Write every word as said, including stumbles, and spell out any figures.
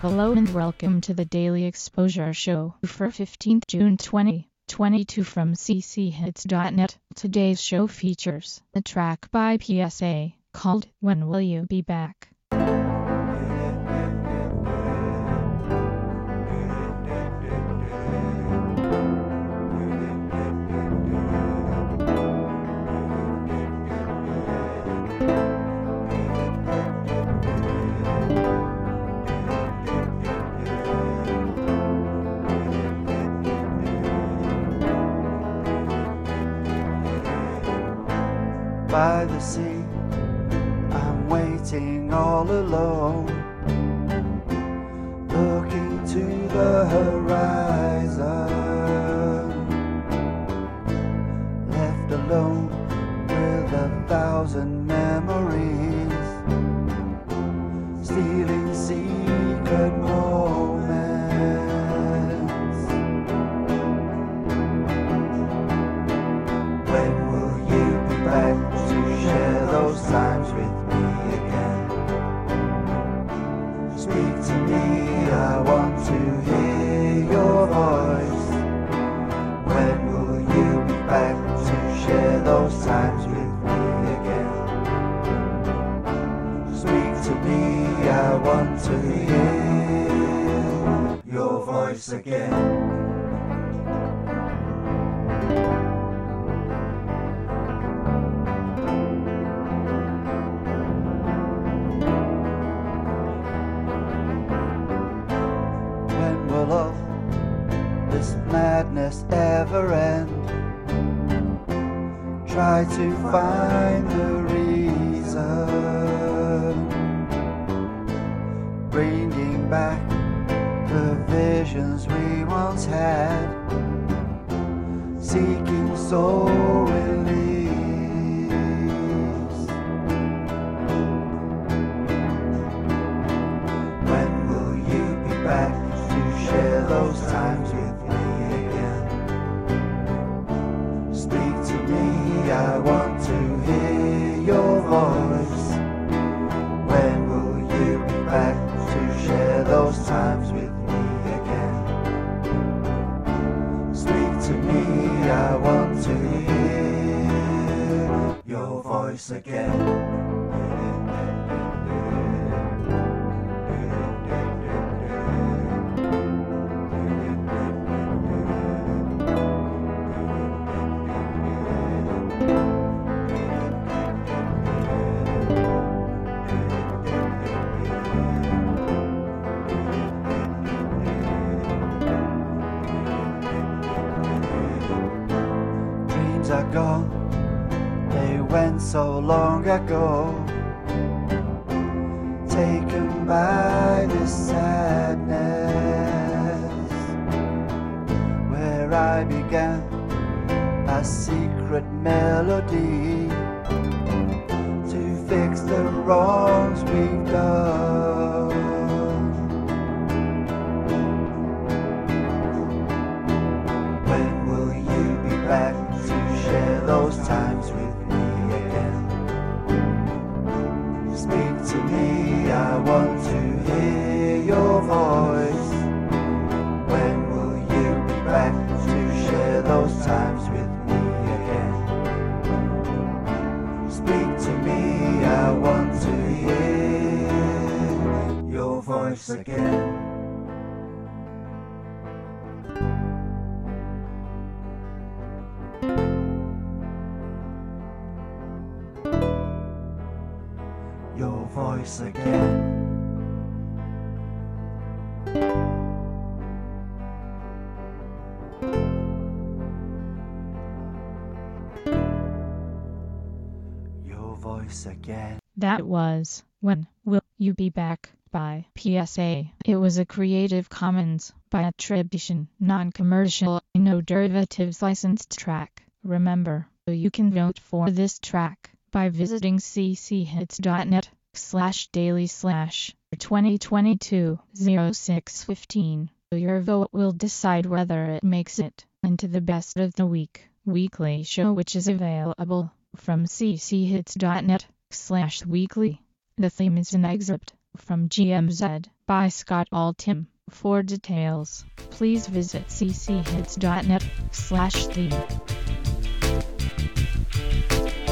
Hello and welcome to the Daily Exposure Show for fifteenth June twenty twenty-two from c c hits dot net. Today's show features a track by P S A called When Will You Be Back? By the sea, I'm waiting all alone, looking to the horizon, left alone with a thousand memories, stealing secret moments. When will you be back to share those times with me again? Speak to me, I want to hear your voice. When will you be back to share those times with me again? Speak to me, I want to hear your voice again. Will all this madness ever end? Try to find the reason, bringing back the visions we once had, seeking soul release. When will you be back to share those times with me again? Speak to me, I want to hear your voice. When will you be back to share those times with me again? Speak to me, I want to hear your voice again. Dreams are gone, they went so long ago, taken by this sadness. Where I began a secret melody to fix the wrongs we've done. When will you be back to share those times with me again? Speak to me, I want to hear your voice. When will you be back to share those times with me again? Speak to me, I want to hear your voice again. Your voice again. Your voice again. That was When Will You Be Back by P S A. It was a Creative Commons by attribution, non-commercial, no derivatives licensed track. Remember, you can vote for this track by visiting c c hits dot net slash daily slash twenty twenty-two oh six fifteen. Your vote will decide whether it makes it into the best of the week weekly show, which is available from c c hits dot net slash weekly. The theme is an excerpt from G M Z by Scott Altham. For details, please visit c c hits dot net slash theme.